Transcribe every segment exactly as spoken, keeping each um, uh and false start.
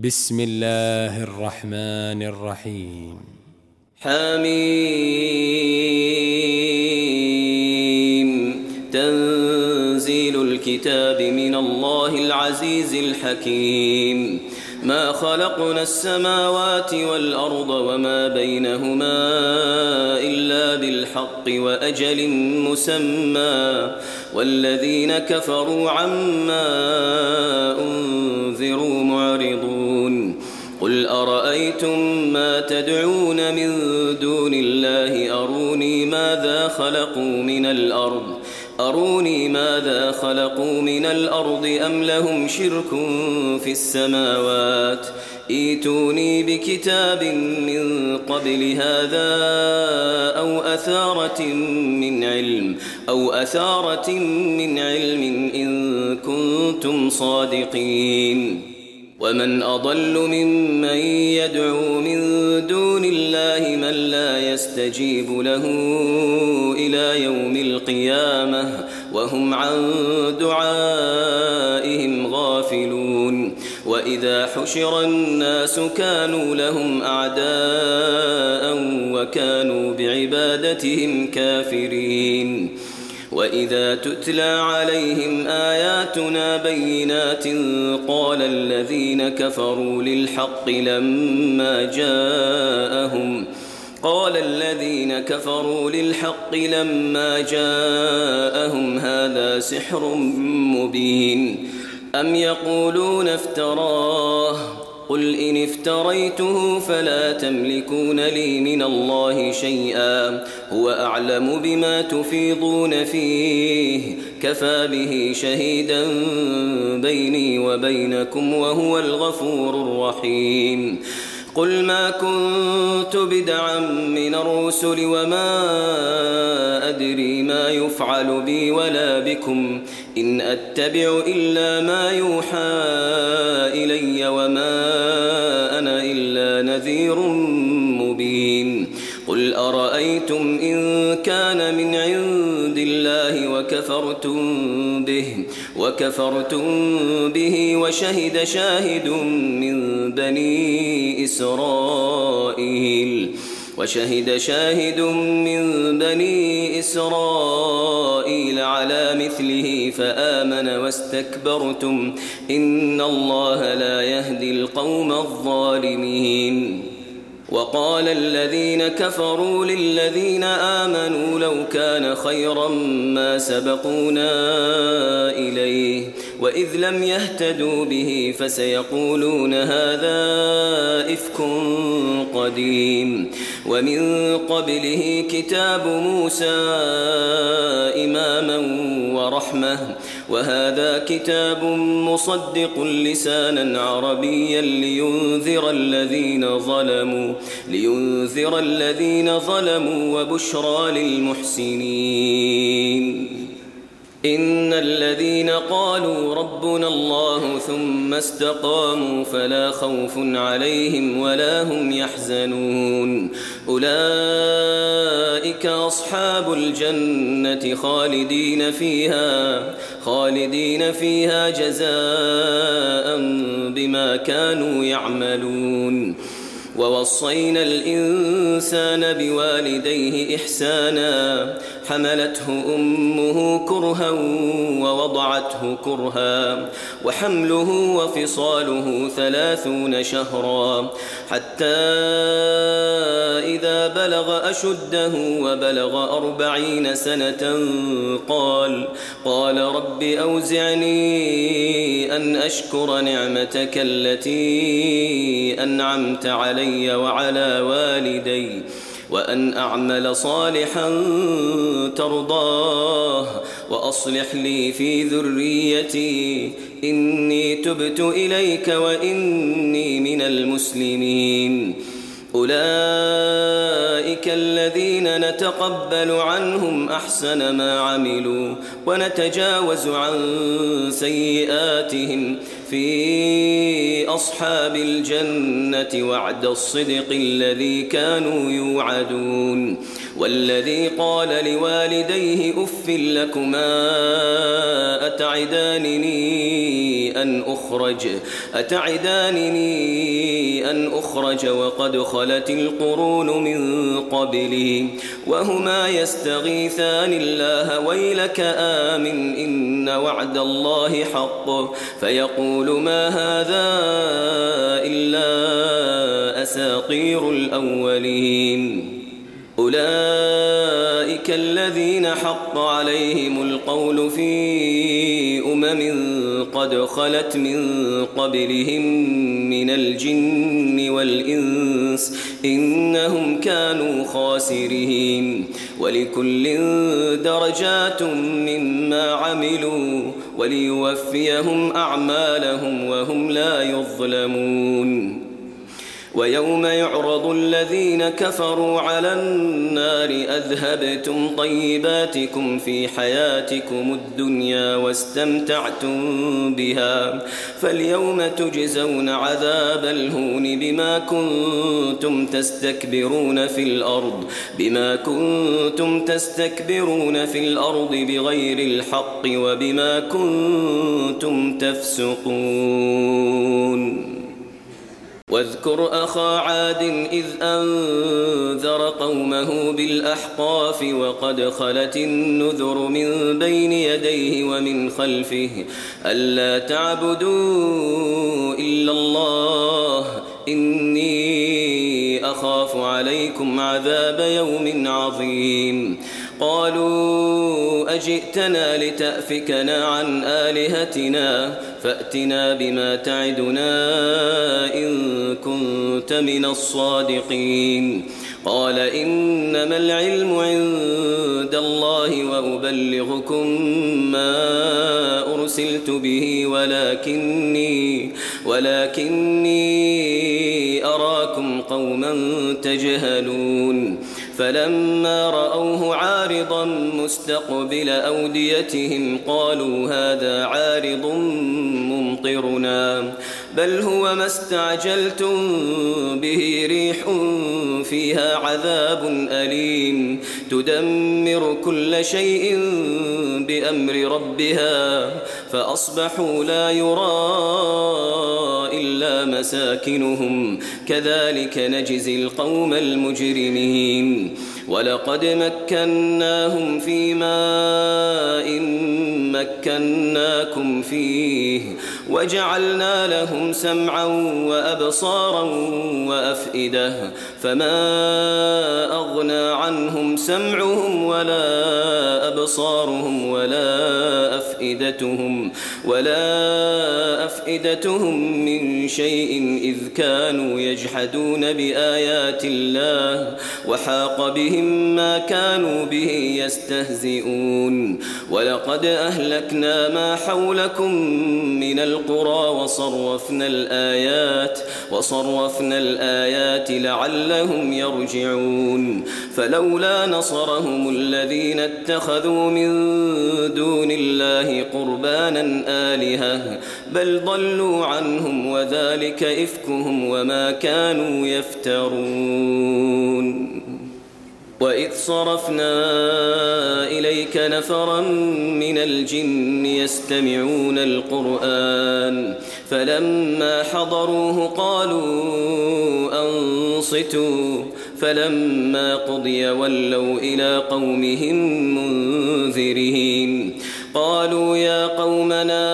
بسم الله الرحمن الرحيم. حميم. تنزيل الكتاب من الله العزيز الحكيم. ما خلقنا السماوات والأرض وما بينهما إلا بالحق وأجل مسمى والذين كفروا عما أنذروا معرضون. قل أرأيتم ما تدعون من دون الله أروني ماذا خلقوا من الأرض أروني ماذا خلقوا من الأرض أم لهم شرك في السماوات ائتوني بكتاب من قبل هذا أو أثارة من علم أو أثارة من علم إن كنتم صادقين. ومن أضل ممن يدعو من دون الله من لا يستجيب له إلى يوم القيامة وهم عن دعائهم غافلون. وإذا حشر الناس كانوا لهم أعداء وكانوا بعبادتهم كافرين. وإذا تتلى عليهم آياتنا بينات قال الذين كفروا للحق لما جاءهم قال الذين كفروا للحق لما جاءهم هذا سحر مبين أم يقولون افتراه قل إن افتريته فلا تملكون لي من الله شيئا هو أعلم بما تفيضون فيه كفى به شهيدا بيني وبينكم وهو الغفور الرحيم. قل ما كنت بدعا من الرسل وما أدري ما يفعل بي ولا بكم إن أتبع إلا ما يوحى إلي وما أنا إلا نذير مبين. قل أرأيتم إن كان من عند الله وكفرتم به وكفرتم به وشهد شاهد من بني إسرائيل وشهد شاهد من بني إسرائيل على مثله فآمن واستكبرتم إن الله لا يهدي القوم الظالمين. وقال الذين كفروا للذين آمنوا لو كان خيرا ما سبقونا إليه وإذ لم يهتدوا به فسيقولون هذا إفك قديم. ومن قبله كتاب موسى إماما ورحمة وهذا كتاب مصدق لسانا عربيا لينذر الذين ظلموا لينذر الذين ظلموا وبشرى للمحسنين. إن الذين قالوا ربنا الله ثم استقاموا فلا خوف عليهم ولا هم يحزنون أولئك أصحاب الجنة خالدين فيها خالدين فيها جزاء بما كانوا يعملون. ووصينا الإنسان بوالديه إحسانا حملته أمه كرها ووضعته كرها وحمله وفصاله ثلاثون شهرا حتى إذا بلغ أشده وبلغ أربعين سنة قال قال رب أوزعني أن أشكر نعمتك التي أنعمت علي وعلى والدي وأن أعمل صالحا ترضاه وأصلح لي في ذريتي إني تبت إليك وإني من المسلمين. أولئك الذين نتقبل عنهم أحسن ما عملوا ونتجاوز عن سيئاتهم في أصحاب الجنة وعد الصدق الذي كانوا يوعدون. والذي قال لوالديه أف لكما أتعدانني أن أخرج أتعدانني لمن أخرج وقد خلت القرون من قبله وهما يستغيثان الله ويلك آمن إن وعد الله حق فيقول ما هذا إلا أساطير الأولين أولئك الذين حق عليهم القول في أمم قد خلت من قبلهم من الجن والإنس إنهم كانوا خاسرين ولكل درجات مما عملوا وليوفيهم أعمالهم وهم لا يظلمون ويوم يعرض الذين كفروا على النار أذهبتم طيباتكم في حياتكم الدنيا واستمتعتم بها فاليوم تجزون عذاب الهون بما كنتم تستكبرون في الأرض بما كنتم تستكبرون في الأرض بغير الحق وبما كنتم تفسقون واذكر أخا عاد إذ أنذر قومه بالأحقاف وقد خلت النذر من بين يديه ومن خلفه ألا تعبدوا إلا الله إني أخاف عليكم عذاب يوم عظيم قالوا أجئتنا لتأفكنا عن آلهتنا فأتنا بما تعدنا إن كنت من الصادقين قال إنما العلم عند الله وأبلغكم ما أرسلت به ولكني ولكني أراكم قوما تجهلون فلما رأوه عارضا مستقبل أوديتهم قالوا هذا عارض ممطرنا بل هو ما استعجلتم به ريح فيها عذاب أليم تدمر كل شيء بأمر ربها فأصبحوا لا يرى إلا مساكنهم كذلك نجزي القوم المجرمين ولقد مكناهم في ماء مكناكم فيه وجعلنا لهم سمعا وأبصارا وأفئدة فما أغنى عنهم سمعهم ولا أبصارهم ولا أفئدتهم ولا أفئدتهم من شيء إذ كانوا يجحدون بآيات الله وحاق بهم ما كانوا به يستهزئون ولقد أهلكنا ما حولكم من القرى وصرفنا الآيات وصرفنا الآيات لعلهم يرجعون فلولا نصرهم الذين اتخذوا من دون الله قربانا آلهة بل ضلوا عنهم وذلك إفكهم وما كانوا يفترون وإذ صرفنا إليك نفرا من الجن يستمعون القرآن فلما حضروه قالوا أنصتوا فلما قضي ولوا إلى قومهم منذرين قالوا يا قومنا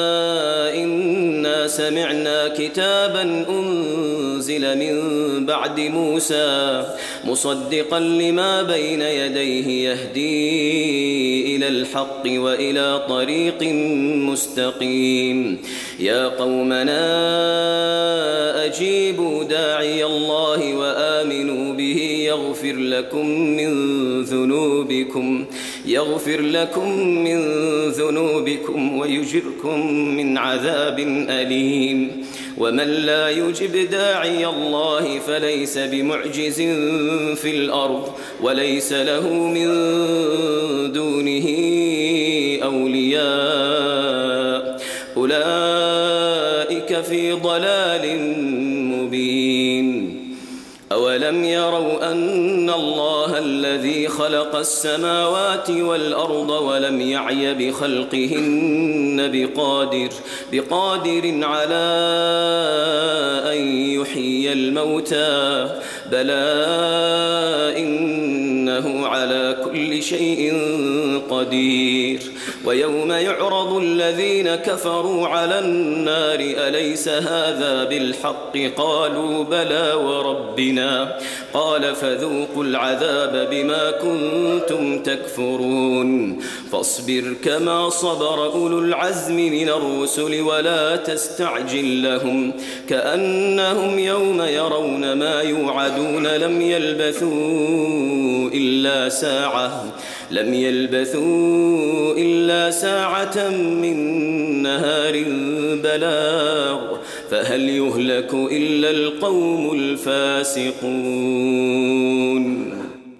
إنا سمعنا كتابا أنزل من بعد موسى مصدقا لما بين يديه يهدي إلى الحق وإلى طريق مستقيم يا قومنا أجيبوا داعي الله وآمنوا به يغفر لكم من ذنوبكم يغفر لكم من ذنوبكم ويجركم من عذاب أليم ومن لا يجب داعي الله فليس بمعجز في الأرض وليس له من دونه أولياء أولئك في ضلال مبين أولم يروا أن الله الذي خلق السماوات والأرض ولم يعي بخلقهن بقادر, بقادر على أن يحيي يحيي الموتى بلى إنه على كل شيء قدير ويوم يعرض الذين كفروا على النار أليس هذا بالحق قالوا بلى وربنا قال فذوقوا العذاب بما كنتم تكفرون فاصبر كما صبر أولو العزم من الرسل ولا تستعجل لهم كأنهم يوم يرون ما يوعدون لم يلبثوا إلا ساعة لم يلبثوا إلا ساعة من نهار بلاغ فهل يهلك إلا القوم الفاسقون